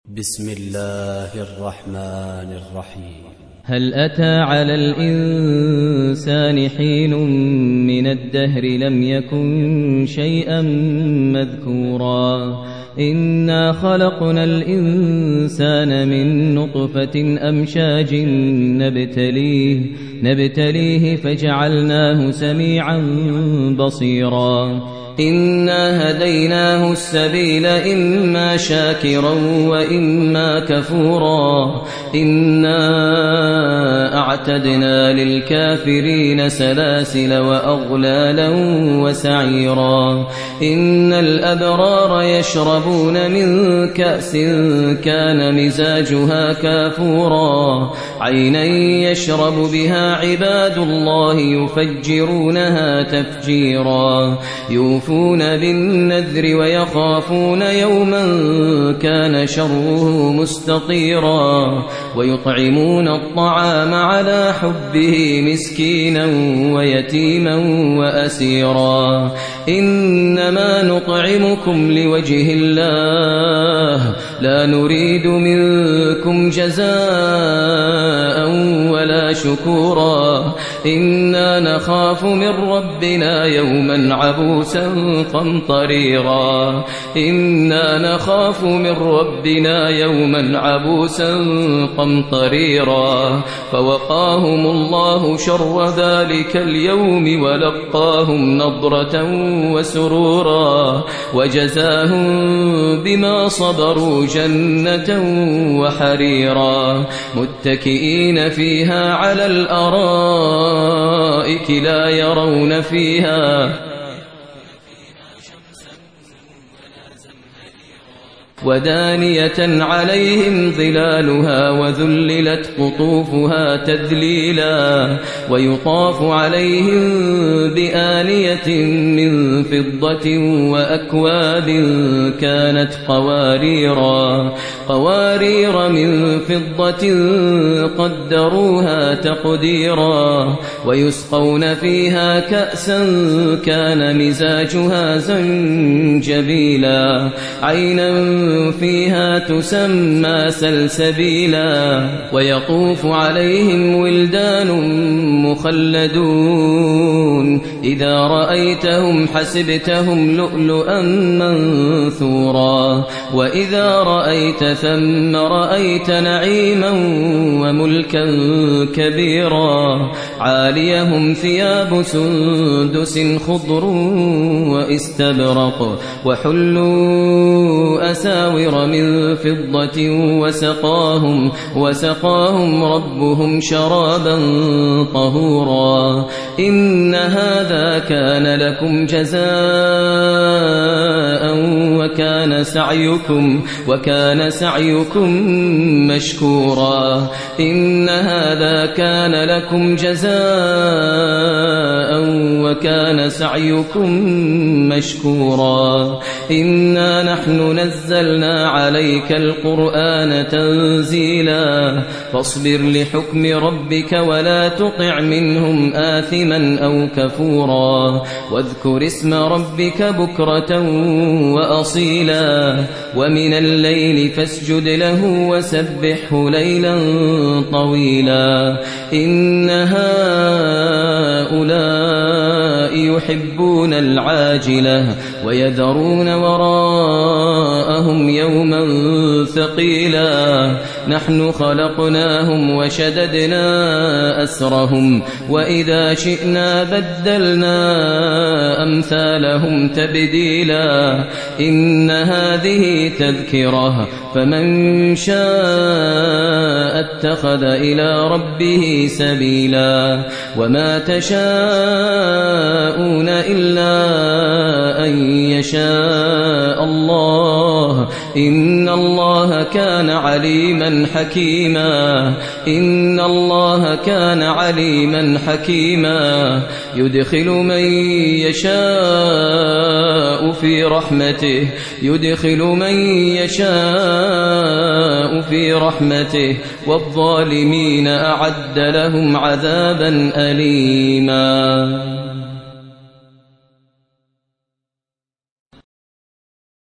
بسم الله الرحمن الرحيم. هل أتى على الإنسان حين من الدهر لم يكن شيئا مذكورا إنا خلقنا الإنسان من نطفة أمشاج نبتليه فجعلناه سميعا بصيرا إنا هديناه السبيل إما شاكرا وإما كفورا إنا أعتدنا للكافرين سلاسل وأغلالا وسعيرا إن الأبرار يشربون من كأس كان مزاجها كافورا عينا يشرب بها عباد الله يفجرونها تفجيرا يوفون بالنذر ويخافون يوما كان شره مستطيرا ويطعمون الطعام على حبه مسكينا ويتيما وأسيرا إنما نطعمكم لوجه الله لا نريد منكم جزاء ولا شكورا إنا نخاف من ربنا يوما عبوسا قمطريرا إنا نخاف من ربنا يوما عبوسا قمطريرا فوقاهم الله شر ذلك اليوم ولقاهم نضرة وسرورا وجزاهم بما صبروا جنة وحريرا متكئين فيها على الأرائك لا يرون فيها ودانية عليهم ظلالها وذللت قطوفها تذليلا ويطاف عليهم بآنية من فضة وأكواب كانت قوارير من فضة قدروها تقديرا ويسقون فيها كأسا كان مزاجها زنجبيلا عينا فيها تسمى سلسبيلا ويطوف عليهم ولدان مخلدون إذا رأيتهم حسبتهم لؤلؤا منثورا وإذا رأيت ثم رأيت نعيما وملكا كبيرا عاليهم ثياب سندس خضر واستبرق وحلوا أساور من فضة وسقاهم ربهم شرابا طهورا إن هذا كان لكم جزاء وكان سعيكم مشكورا إن هذا كان لكم جزاء وكان سعيكم مشكورا إنا نحن نزلنا عليك القرآن تنزيلا فاصبر لحكم ربك ولا تطع منهم آثما أو كفورا واذكر اسم ربك بكرة وأصيلا ومن الليل فاسجد له وسبحه ليلا طويلا إن هؤلاء يحبون العاجلة ويذرون وراءهم يوما ثقيلا نحن خلقناهم وشددنا أسرهم وإذا شئنا بدلنا أمثالهم تبديلا إن هذه تذكرة فمن شاء اتخذ إلى ربه سبيلا وما تشاءون إلا أن يشاء الله إن الله كان عليما حكيما يدخل من يشاء في رحمته والظالمين أعد لهم عذابا أليما.